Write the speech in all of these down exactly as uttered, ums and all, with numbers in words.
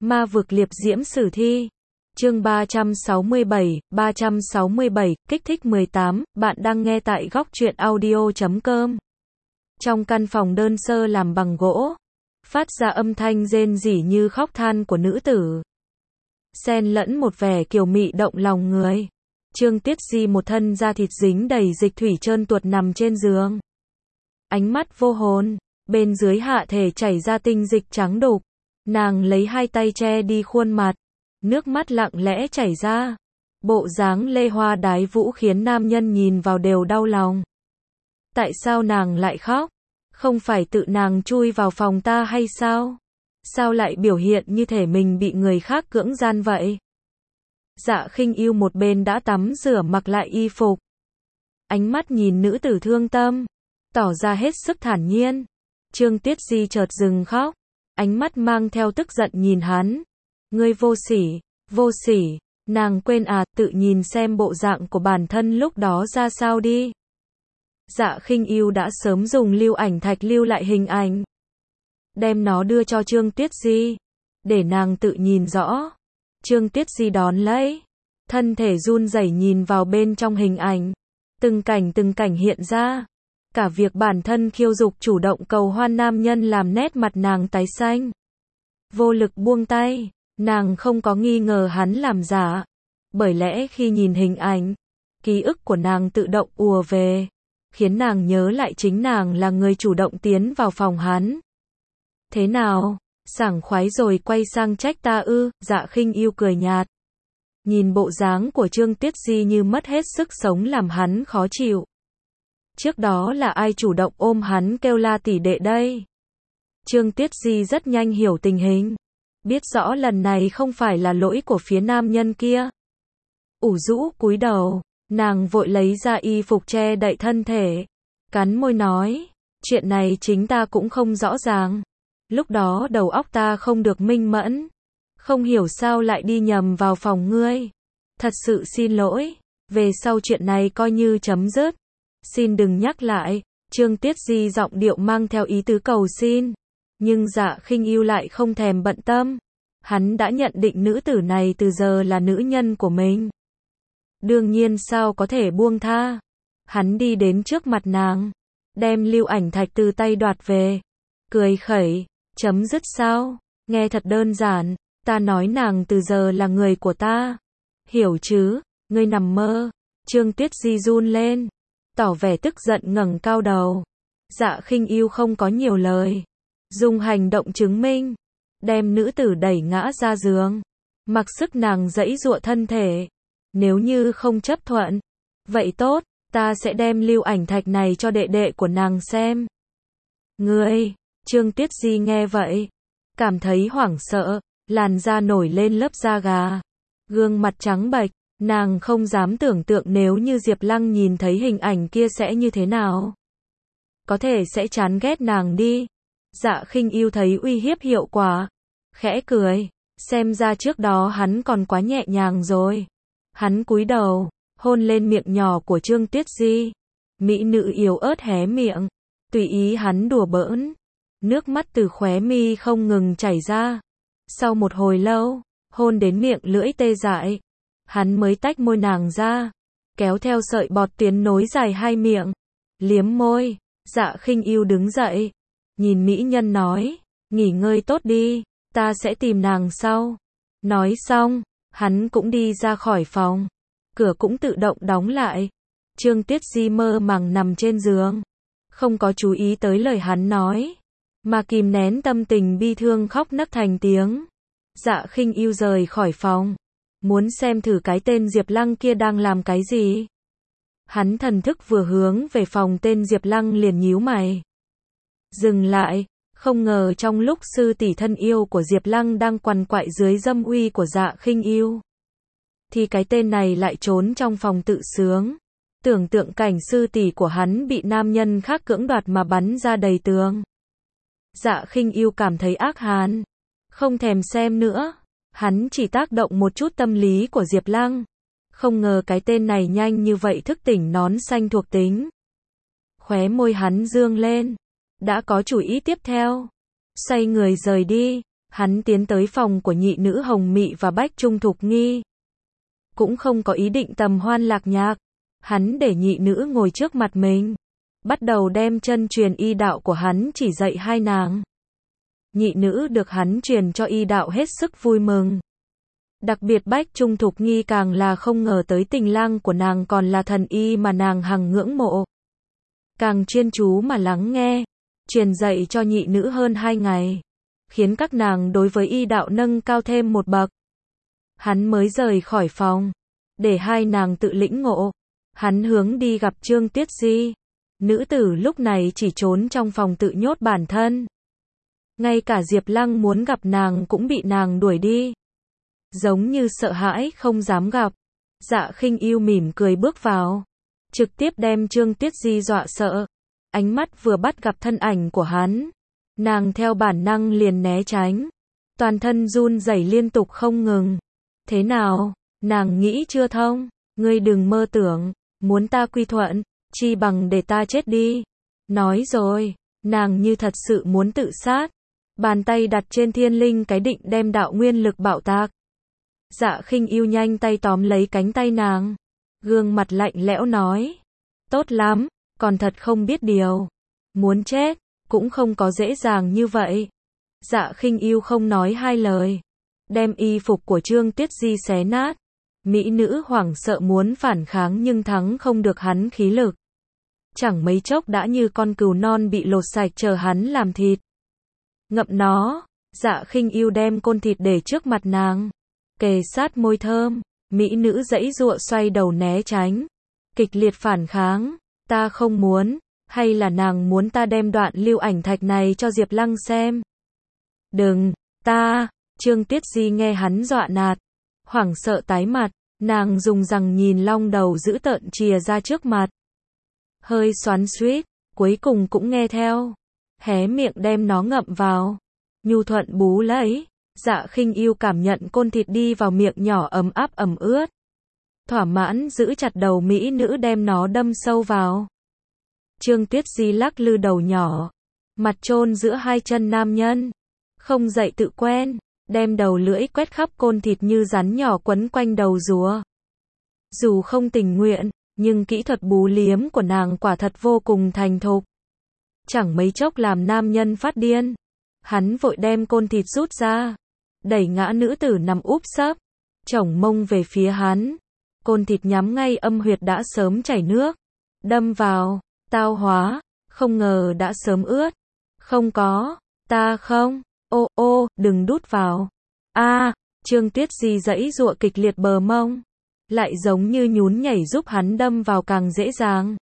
Ma vực liệp diễm sử thi. Chương ba trăm sáu mươi bảy, ba trăm sáu mươi bảy, kích thích mười tám, bạn đang nghe tại góc truyện audio chấm com. Trong căn phòng đơn sơ làm bằng gỗ, phát ra âm thanh rên rỉ như khóc than của nữ tử. Xen lẫn một vẻ kiều mị động lòng người. Trương Tiết Di một thân da thịt dính đầy dịch thủy trơn tuột nằm trên giường. Ánh mắt vô hồn, bên dưới hạ thể chảy ra tinh dịch trắng đục. Nàng lấy hai tay che đi khuôn mặt, nước mắt lặng lẽ chảy ra. Bộ dáng lê hoa đái vũ khiến nam nhân nhìn vào đều đau lòng. Tại sao nàng lại khóc? Không phải tự nàng chui vào phòng ta hay sao? Sao lại biểu hiện như thể mình bị người khác cưỡng gian vậy? Dạ Khinh Yêu một bên đã tắm rửa mặc lại y phục. Ánh mắt nhìn nữ tử thương tâm, tỏ ra hết sức thản nhiên. Trương Tiết Di chợt dừng khóc, ánh mắt mang theo tức giận nhìn hắn. Ngươi vô sỉ, vô sỉ, nàng quên à, tự nhìn xem bộ dạng của bản thân lúc đó ra sao đi. Dạ Khinh Yêu đã sớm dùng lưu ảnh thạch lưu lại hình ảnh, đem nó đưa cho Trương Tiết Di, để nàng tự nhìn rõ. Trương Tiết Di đón lấy, thân thể run rẩy nhìn vào bên trong hình ảnh, từng cảnh từng cảnh hiện ra. Cả việc bản thân khiêu dục chủ động cầu hoan nam nhân làm nét mặt nàng tái xanh. Vô lực buông tay, nàng không có nghi ngờ hắn làm giả. Bởi lẽ khi nhìn hình ảnh, ký ức của nàng tự động ùa về, khiến nàng nhớ lại chính nàng là người chủ động tiến vào phòng hắn. Thế nào, sảng khoái rồi quay sang trách ta ư? Dạ Khinh Yêu cười nhạt. Nhìn bộ dáng của Trương Tiết Di như mất hết sức sống làm hắn khó chịu. Trước đó là ai chủ động ôm hắn kêu la tỷ đệ đây? Trương Tiết Di rất nhanh hiểu tình hình, biết rõ lần này không phải là lỗi của phía nam nhân kia. Ủ rũ cúi đầu, nàng vội lấy ra y phục che đậy thân thể, cắn môi nói, chuyện này chính ta cũng không rõ ràng. Lúc đó đầu óc ta không được minh mẫn, không hiểu sao lại đi nhầm vào phòng ngươi. Thật sự xin lỗi, về sau chuyện này coi như chấm dứt. Xin đừng nhắc lại. Trương Tiết Di giọng điệu mang theo ý tứ cầu xin. Nhưng Dạ Khinh Yêu lại không thèm bận tâm. Hắn đã nhận định nữ tử này từ giờ là nữ nhân của mình. Đương nhiên sao có thể buông tha. Hắn đi đến trước mặt nàng, đem lưu ảnh thạch từ tay đoạt về. Cười khẩy, chấm dứt sao? Nghe thật đơn giản, ta nói nàng từ giờ là người của ta. Hiểu chứ, ngươi nằm mơ. Trương Tiết Di run lên, tỏ vẻ tức giận ngẩng cao đầu. Dạ Khinh Yêu không có nhiều lời, dùng hành động chứng minh, đem nữ tử đẩy ngã ra giường, mặc sức nàng giãy giụa thân thể. Nếu như không chấp thuận, vậy tốt, ta sẽ đem lưu ảnh thạch này cho đệ đệ của nàng xem. Ngươi, Trương Tiết Di nghe vậy, cảm thấy hoảng sợ, làn da nổi lên lớp da gà, gương mặt trắng bệch. Nàng không dám tưởng tượng nếu như Diệp Lăng nhìn thấy hình ảnh kia sẽ như thế nào. Có thể sẽ chán ghét nàng đi. Dạ Khinh Yêu thấy uy hiếp hiệu quả, khẽ cười, xem ra trước đó hắn còn quá nhẹ nhàng rồi. Hắn cúi đầu, hôn lên miệng nhỏ của Trương Tiết Di. Mỹ nữ yếu ớt hé miệng, tùy ý hắn đùa bỡn. Nước mắt từ khóe mi không ngừng chảy ra. Sau một hồi lâu, hôn đến miệng lưỡi tê dại, hắn mới tách môi nàng ra, kéo theo sợi bọt tiến nối dài hai miệng, liếm môi. Dạ Khinh Yêu đứng dậy, nhìn mỹ nhân nói, nghỉ ngơi tốt đi, ta sẽ tìm nàng sau. Nói xong, hắn cũng đi ra khỏi phòng, cửa cũng tự động đóng lại. Trương Tiết Di mơ màng nằm trên giường, không có chú ý tới lời hắn nói, mà kìm nén tâm tình bi thương khóc nấc thành tiếng. Dạ Khinh Yêu rời khỏi phòng, muốn xem thử cái tên Diệp Lăng kia đang làm cái gì. Hắn thần thức vừa hướng về phòng tên Diệp Lăng liền nhíu mày. Dừng lại, không ngờ trong lúc sư tỷ thân yêu của Diệp Lăng đang quằn quại dưới dâm uy của Dạ Khinh Yêu, thì cái tên này lại trốn trong phòng tự sướng. Tưởng tượng cảnh sư tỷ của hắn bị nam nhân khác cưỡng đoạt mà bắn ra đầy tường. Dạ Khinh Yêu cảm thấy ác hàn, không thèm xem nữa. Hắn chỉ tác động một chút tâm lý của Diệp Lăng. Không ngờ cái tên này nhanh như vậy thức tỉnh nón xanh thuộc tính. Khóe môi hắn dương lên, đã có chủ ý tiếp theo. Xoay người rời đi, Hắn tiến tới phòng của nhị nữ Hồng Mị và Bách Trung Thục Nghi. Cũng không có ý định tầm hoan lạc nhạc. Hắn để nhị nữ ngồi trước mặt mình. Bắt đầu đem chân truyền y đạo của hắn chỉ dạy hai nàng. Nhị nữ được hắn truyền cho y đạo hết sức vui mừng. Đặc biệt Bách Trung Thục Nghi càng là không ngờ tới tình lang của nàng còn là thần y mà nàng hằng ngưỡng mộ. Càng chuyên chú mà lắng nghe, truyền dạy cho nhị nữ hơn hai ngày, khiến các nàng đối với y đạo nâng cao thêm một bậc. Hắn mới rời khỏi phòng, để hai nàng tự lĩnh ngộ. Hắn hướng đi gặp Trương Tuyết Di. Nữ tử lúc này chỉ trốn trong phòng tự nhốt bản thân. Ngay cả Diệp Lăng muốn gặp nàng cũng bị nàng đuổi đi. Giống như sợ hãi không dám gặp. Dạ Khinh Ưu mỉm cười bước vào, trực tiếp đem Trương Tuyết Di dọa sợ. Ánh mắt vừa bắt gặp thân ảnh của hắn, nàng theo bản năng liền né tránh. Toàn thân run rẩy liên tục không ngừng. Thế nào, nàng nghĩ chưa thông, ngươi đừng mơ tưởng, muốn ta quy thuận, chi bằng để ta chết đi. Nói rồi, nàng như thật sự muốn tự sát. Bàn tay đặt trên thiên linh cái định đem đạo nguyên lực bạo tạc. Dạ Khinh Ưu nhanh tay tóm lấy cánh tay nàng. Gương mặt lạnh lẽo nói. Tốt lắm, còn thật không biết điều. Muốn chết, cũng không có dễ dàng như vậy. Dạ Khinh Ưu không nói hai lời. Đem y phục của Trương Tuyết Di xé nát. Mỹ nữ hoảng sợ muốn phản kháng nhưng thắng không được hắn khí lực. Chẳng mấy chốc đã như con cừu non bị lột sạch chờ hắn làm thịt. Ngậm nó, Dạ Khinh Ưu đem côn thịt để trước mặt nàng. Kề sát môi thơm, mỹ nữ giãy giụa xoay đầu né tránh. Kịch liệt phản kháng, ta không muốn, hay là nàng muốn ta đem đoạn lưu ảnh thạch này cho Diệp Lăng xem? Đừng, ta, Trương Tuyết Di nghe hắn dọa nạt, hoảng sợ tái mặt, nàng dùng răng nhìn long đầu dữ tợn chìa ra trước mặt. Hơi xoắn xuýt, cuối cùng cũng nghe theo, hé miệng đem nó ngậm vào, nhu thuận bú lấy. Dạ Khinh Ưu cảm nhận côn thịt đi vào miệng nhỏ ấm áp ẩm ướt. Thỏa mãn giữ chặt đầu mỹ nữ đem nó đâm sâu vào. Trương Tuyết Di lắc lư đầu nhỏ, mặt chôn giữa hai chân nam nhân, không dậy tự quen, đem đầu lưỡi quét khắp côn thịt như rắn nhỏ quấn quanh đầu rùa. Dù không tình nguyện, nhưng kỹ thuật bú liếm của nàng quả thật vô cùng thành thục. Chẳng mấy chốc làm nam nhân phát điên. Hắn vội đem côn thịt rút ra, đẩy ngã nữ tử nằm úp sấp, chổng mông về phía hắn. Côn thịt nhắm ngay âm huyệt đã sớm chảy nước, đâm vào, tao hóa, không ngờ đã sớm ướt. Không có, ta không, ô ô, đừng đút vào. A, Trương Tuyết Di giãy giụa kịch liệt bờ mông, lại giống như nhún nhảy giúp hắn đâm vào càng dễ dàng.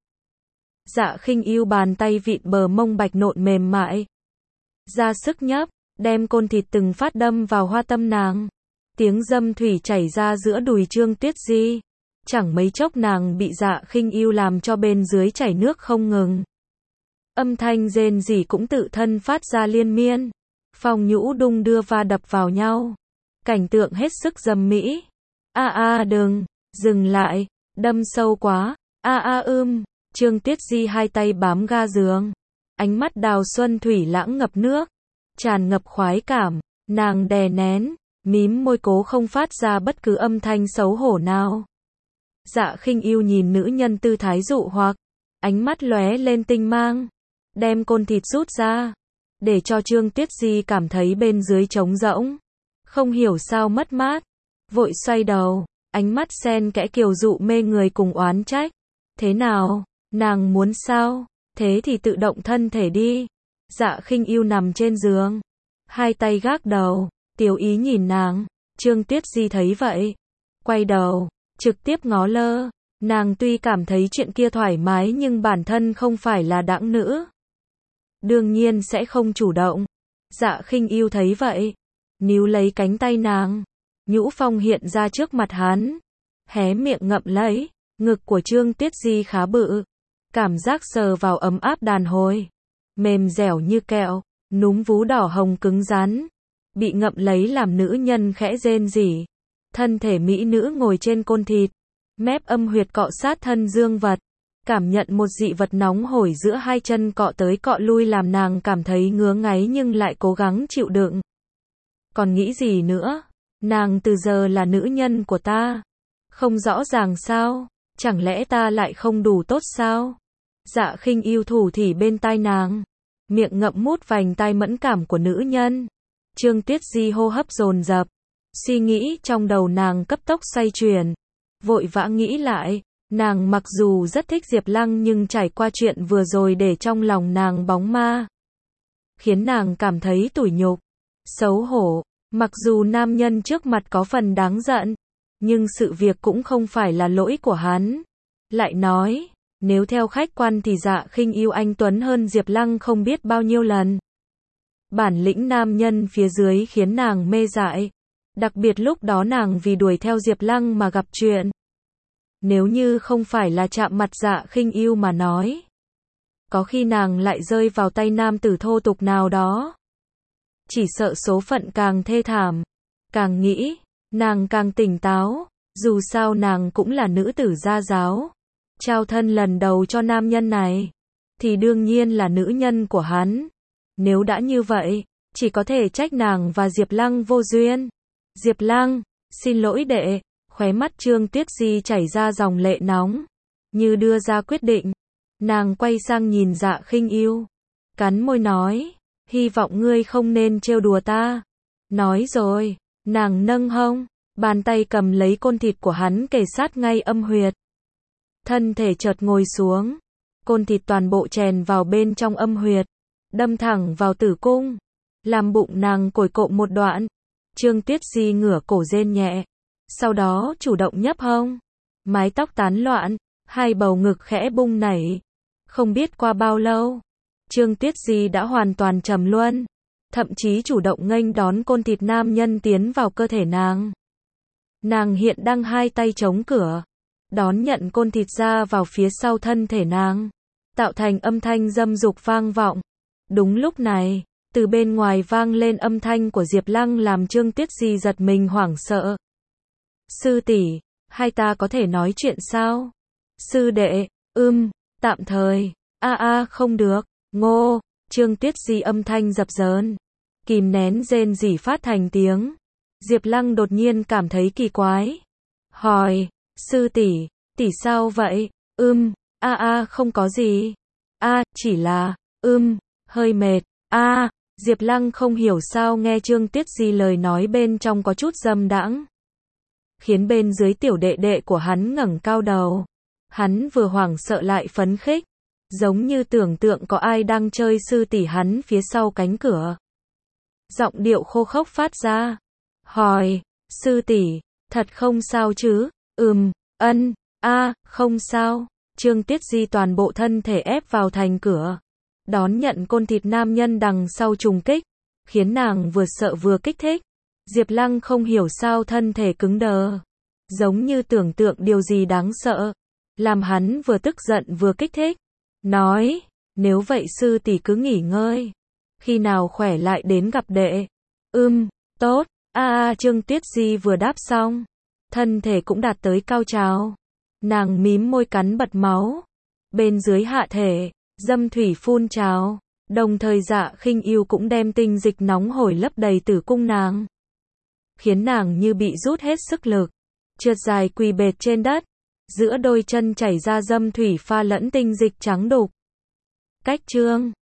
Dạ Khinh Ưu bàn tay vịn bờ mông bạch nộn mềm mại, ra sức nhấp, đem côn thịt từng phát đâm vào hoa tâm nàng. Tiếng dâm thủy chảy ra giữa đùi Trương Tuyết Di. Chẳng mấy chốc nàng bị Dạ Khinh Ưu làm cho bên dưới chảy nước không ngừng. Âm thanh rên rỉ cũng tự thân phát ra liên miên. Phòng nhũ đung đưa va đập vào nhau. Cảnh tượng hết sức dâm mỹ. A a đừng, dừng lại, đâm sâu quá. A a ưm, Trương Tuyết Di hai tay bám ga giường. Ánh mắt đào xuân thủy lãng ngập nước, tràn ngập khoái cảm, nàng đè nén, mím môi cố không phát ra bất cứ âm thanh xấu hổ nào. Dạ Khinh Ưu nhìn nữ nhân tư thái dụ hoặc, ánh mắt lóe lên tinh mang, đem côn thịt rút ra, để cho Trương Tuyết Di cảm thấy bên dưới trống rỗng, không hiểu sao mất mát, vội xoay đầu, ánh mắt xen kẽ kiều dụ mê người cùng oán trách. Thế nào, nàng muốn sao? Thế thì tự động thân thể đi. Dạ Khinh Ưu nằm trên giường, hai tay gác đầu, tiểu ý nhìn nàng. Trương Tuyết Di thấy vậy, quay đầu, trực tiếp ngó lơ. Nàng tuy cảm thấy chuyện kia thoải mái nhưng bản thân không phải là đãng nữ, đương nhiên sẽ không chủ động. Dạ Khinh Ưu thấy vậy, níu lấy cánh tay nàng. Nhũ phong hiện ra trước mặt hắn, hé miệng ngậm lấy. Ngực của Trương Tuyết Di khá bự, cảm giác sờ vào ấm áp đàn hồi, mềm dẻo như kẹo, núm vú đỏ hồng cứng rắn, bị ngậm lấy làm nữ nhân khẽ rên rỉ. Thân thể mỹ nữ ngồi trên côn thịt, mép âm huyệt cọ sát thân dương vật, cảm nhận một dị vật nóng hổi giữa hai chân cọ tới cọ lui làm nàng cảm thấy ngứa ngáy nhưng lại cố gắng chịu đựng. Còn nghĩ gì nữa? Nàng từ giờ là nữ nhân của ta. Không rõ ràng sao? Chẳng lẽ ta lại không đủ tốt sao? Dạ Khinh Yêu thủ thỉ bên tai nàng, miệng ngậm mút vành tai mẫn cảm của nữ nhân. Trương Tuyết Di hô hấp dồn dập, suy nghĩ trong đầu nàng cấp tốc xoay chuyển, vội vã nghĩ lại, nàng mặc dù rất thích Diệp Lăng nhưng trải qua chuyện vừa rồi để trong lòng nàng bóng ma, khiến nàng cảm thấy tủi nhục, xấu hổ. Mặc dù nam nhân trước mặt có phần đáng giận, nhưng sự việc cũng không phải là lỗi của hắn. Lại nói, nếu theo khách quan thì Dạ Khinh Yêu anh tuấn hơn Diệp Lăng không biết bao nhiêu lần. Bản lĩnh nam nhân phía dưới khiến nàng mê dại. Đặc biệt lúc đó nàng vì đuổi theo Diệp Lăng mà gặp chuyện. Nếu như không phải là chạm mặt Dạ Khinh Yêu mà nói, có khi nàng lại rơi vào tay nam tử thô tục nào đó. Chỉ sợ số phận càng thê thảm. Càng nghĩ, nàng càng tỉnh táo. Dù sao nàng cũng là nữ tử gia giáo. Trao thân lần đầu cho nam nhân này, thì đương nhiên là nữ nhân của hắn. Nếu đã như vậy, chỉ có thể trách nàng và Diệp Lăng vô duyên. Diệp Lăng, xin lỗi đệ. Khóe mắt Trương Tuyết Di chảy ra dòng lệ nóng. Như đưa ra quyết định, nàng quay sang nhìn Dạ Khinh Yêu, cắn môi nói, hy vọng ngươi không nên trêu đùa ta. Nói rồi, nàng nâng hông, bàn tay cầm lấy côn thịt của hắn kề sát ngay âm huyệt. Thân thể chợt ngồi xuống, côn thịt toàn bộ chèn vào bên trong âm huyệt, đâm thẳng vào tử cung, làm bụng nàng cồi cộm một đoạn. Trương Tuyết Di ngửa cổ rên nhẹ, sau đó chủ động nhấp hông, mái tóc tán loạn, hai bầu ngực khẽ bung nảy. Không biết qua bao lâu, Trương Tuyết Di đã hoàn toàn trầm luân, thậm chí chủ động nghênh đón côn thịt nam nhân tiến vào cơ thể nàng. Nàng hiện đang hai tay chống cửa, đón nhận côn thịt ra vào phía sau thân thể nàng, tạo thành âm thanh dâm dục vang vọng. Đúng lúc này, từ bên ngoài vang lên âm thanh của Diệp Lăng làm Trương Tuyết Di giật mình hoảng sợ. Sư tỷ, hai ta có thể nói chuyện sao? Sư đệ, ưm, tạm thời, a a không được, ngô. Trương Tuyết Di âm thanh dập dờn, kìm nén rên rỉ phát thành tiếng. Diệp Lăng đột nhiên cảm thấy kỳ quái, hỏi, sư tỷ, tỷ sao vậy? Ưm, a a không có gì, a chỉ là, ưm, hơi mệt. A, Diệp Lăng không hiểu sao nghe Trương Tuyết Di lời nói bên trong có chút dâm đãng, khiến bên dưới tiểu đệ đệ của hắn ngẩng cao đầu. Hắn vừa hoảng sợ lại phấn khích, giống như tưởng tượng có ai đang chơi sư tỷ hắn phía sau cánh cửa. Giọng điệu khô khốc phát ra, hỏi, sư tỷ, thật không sao chứ? Ừm, ân, a, không sao. Trương Tuyết Di toàn bộ thân thể ép vào thành cửa, đón nhận côn thịt nam nhân đằng sau trùng kích, khiến nàng vừa sợ vừa kích thích. Diệp Lăng không hiểu sao thân thể cứng đờ, giống như tưởng tượng điều gì đáng sợ, làm hắn vừa tức giận vừa kích thích. Nói, nếu vậy sư tỷ cứ nghỉ ngơi, khi nào khỏe lại đến gặp đệ. Ưm, tốt. A a Trương Tuyết Di vừa đáp xong, thân thể cũng đạt tới cao trào. Nàng mím môi cắn bật máu. Bên dưới hạ thể, dâm thủy phun trào, đồng thời Dạ Khinh Yêu cũng đem tinh dịch nóng hổi lấp đầy tử cung nàng, khiến nàng như bị rút hết sức lực, trượt dài quỳ bệt trên đất, giữa đôi chân chảy ra dâm thủy pha lẫn tinh dịch trắng đục. Cách chương